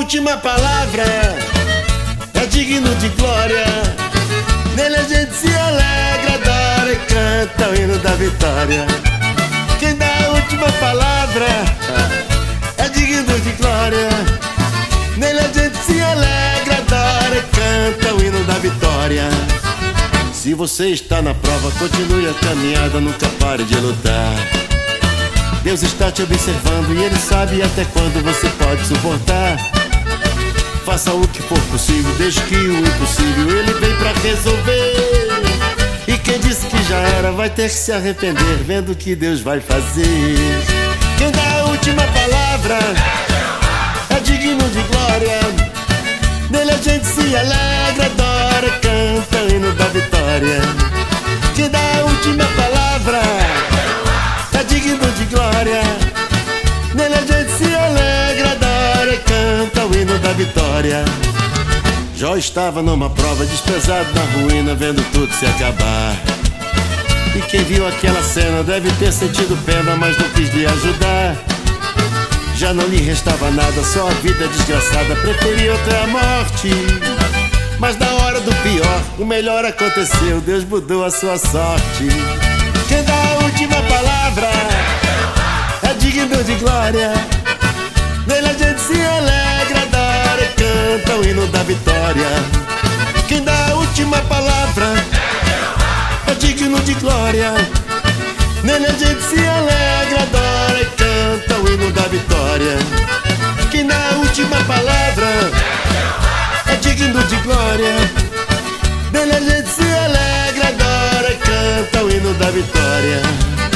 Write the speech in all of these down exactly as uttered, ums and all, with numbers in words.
última palavra é digno de glória. Nele a gente se alegra, adora e canta o hino da vitória. Quem dá a última palavra é digno de glória. Nele a gente se alegra, adora e canta o hino da vitória. Se você está na prova, continue a caminhada, nunca pare de lutar. Deus está te observando e Ele sabe até quando você pode suportar. Faça o que for possível, desde que o impossível Ele vem pra resolver. E quem disse que já era vai ter que se arrepender, vendo o que Deus vai fazer. Quem dá a última palavra é digno de glória. Nele a gente se alegra, adora e canta o hino da vitória. Quem dá a última palavra é digno de glória. Nele a gente se alegra, adora e canta o hino da vitória. Jó estava numa prova, desprezado na ruína, vendo tudo se acabar. E quem viu aquela cena deve ter sentido pena, mas não quis lhe ajudar. Já não lhe restava nada, só a vida desgraçada, preferia outra morte. Mas na hora do pior, o melhor aconteceu, Deus mudou a sua sorte. Quem dá a última palavra é digno de glória. Nele a gente se alegra, adora e canta o hino da vitória. Quem dá a última palavra é digno de glória. Nele a gente se alegra, adora e canta o hino da vitória. Quem dá a última palavra é digno de glória. Nele a gente se alegra, adora e canta o hino da vitória.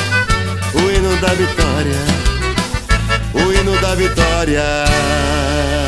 O hino da vitória, o hino da vitória.